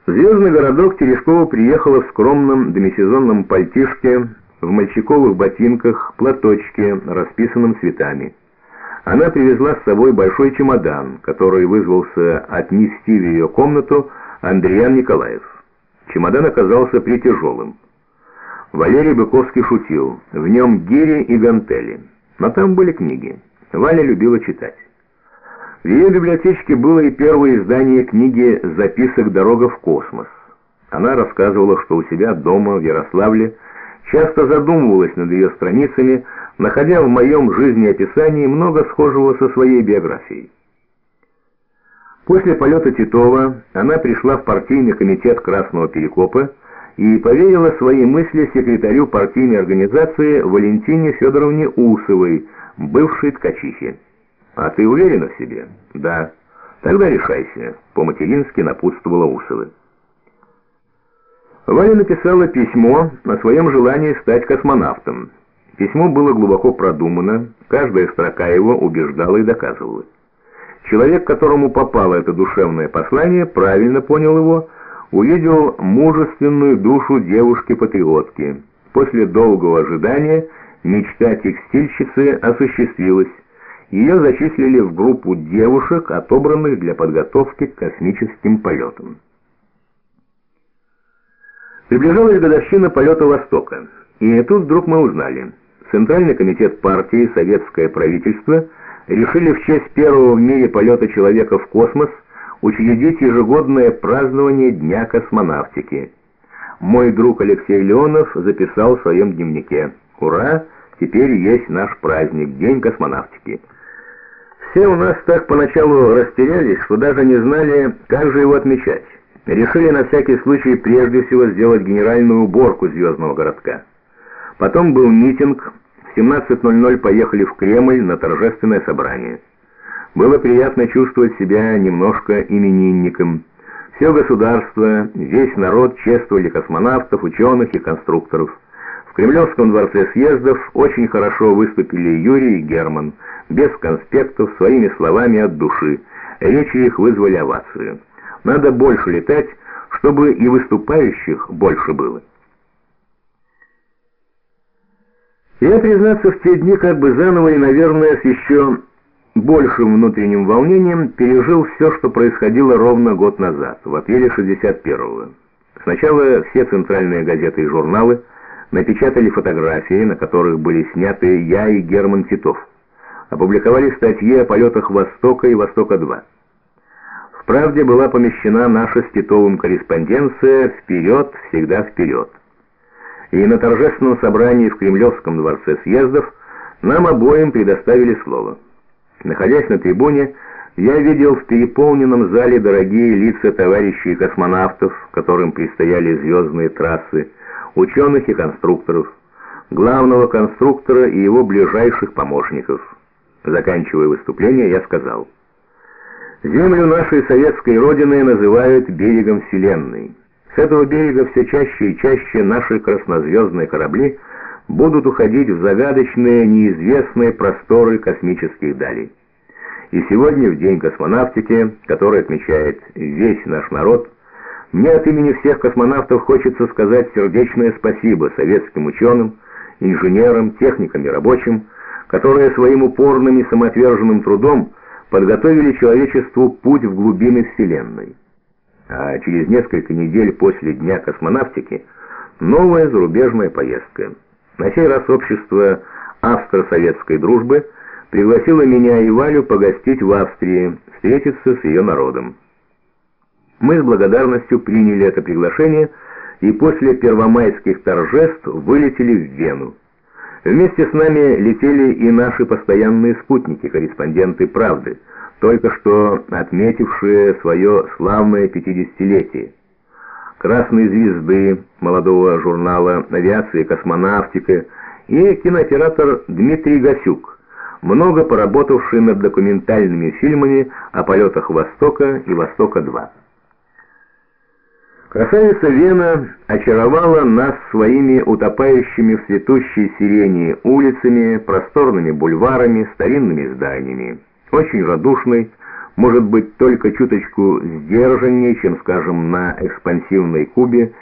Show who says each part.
Speaker 1: В звездный городок Терешкова приехала в скромном демисезонном пальтишке, в мальчиковых ботинках, платочке, расписанном цветами. Она привезла с собой большой чемодан, который вызвался отнести в ее комнату Андриан Николаев. Чемодан оказался притяжелым. Валерий Быковский шутил: в нем гири и гантели. Но там были книги. Валя любила читать. В ее библиотечке было и первое издание книги «Записок «Дорога в космос». Она рассказывала, что у себя дома в Ярославле часто задумывалась над ее страницами, находя в моем жизнеописании много схожего со своей биографией. После полета Титова она пришла в партийный комитет Красного Перекопа и поверила свои мысли секретарю партийной организации Валентине Федоровне Усовой, бывшей ткачихе. «А ты уверена в себе?» «Да». «Тогда решайся», — по-матерински напутствовала Усова. Валя написала письмо о своем желании стать космонавтом. Письмо было глубоко продумано, каждая строка его убеждала и доказывала. Человек, которому попало это душевное послание, правильно понял его, увидел мужественную душу девушки-патриотки. После долгого ожидания мечта текстильщицы осуществилась. Ее зачислили в группу девушек, отобранных для подготовки к космическим полетам. Приближалась годовщина полета «Востока». И тут вдруг мы узнали: Центральный комитет партии и советское правительство решили в честь первого в мире полета человека в космос учредить ежегодное празднование Дня космонавтики. Мой друг Алексей Леонов записал в своем дневнике: «Ура! Теперь есть наш праздник, День космонавтики». Все у нас так поначалу растерялись, что даже не знали, как же его отмечать. Решили на всякий случай прежде всего сделать генеральную уборку звездного городка. Потом был митинг, в 17:00 поехали в Кремль на торжественное собрание. Было приятно чувствовать себя немножко именинником. Все государство, весь народ чествовали космонавтов, ученых и конструкторов. В Кремлевском дворце съездов очень хорошо выступили Юрий и Герман, без конспектов, своими словами от души. Речи их вызвали овацию. Надо больше летать, чтобы и выступающих больше было. Я, признаться, в те дни как бы заново и, наверное, с еще большим внутренним волнением пережил все, что происходило ровно год назад, в апреле 61-го. Сначала все центральные газеты и журналы напечатали фотографии, на которых были сняты я и Герман Титов. Опубликовали статьи о полетах «Востока» и «Востока-2». В «Правде» была помещена наша с Титовым корреспонденция «Вперед, всегда вперед». И на торжественном собрании в Кремлевском дворце съездов нам обоим предоставили слово. Находясь на трибуне, я видел в переполненном зале дорогие лица товарищей космонавтов, которым предстояли звездные трассы, ученых и конструкторов, главного конструктора и его ближайших помощников. Заканчивая выступление, я сказал: «Землю нашей советской Родины называют берегом Вселенной. С этого берега все чаще и чаще наши краснозвездные корабли будут уходить в загадочные, неизвестные просторы космических далей. И сегодня, в День космонавтики, который отмечает весь наш народ, мне от имени всех космонавтов хочется сказать сердечное спасибо советским ученым, инженерам, техникам и рабочим, которые своим упорным и самоотверженным трудом подготовили человечеству путь в глубины Вселенной. А через несколько недель после Дня космонавтики новая зарубежная поездка. На сей раз общество австро-советской дружбы пригласило меня и Валю погостить в Австрии, встретиться с ее народом. Мы с благодарностью приняли это приглашение и после первомайских торжеств вылетели в Вену. Вместе с нами летели и наши постоянные спутники, корреспонденты «Правды», только что отметившие свое славное 50-летие. «Красной звезды», молодого журнала «Авиация и космонавтика», и кинооператор Дмитрий Гасюк, много поработавший над документальными фильмами о полетах «Востока» и «Востока-2». Красавица Вена очаровала нас своими утопающими в цветущей сирени улицами, просторными бульварами, старинными зданиями. Очень радушный, может быть только чуточку сдержаннее, чем, скажем, на экспансивной Кубе,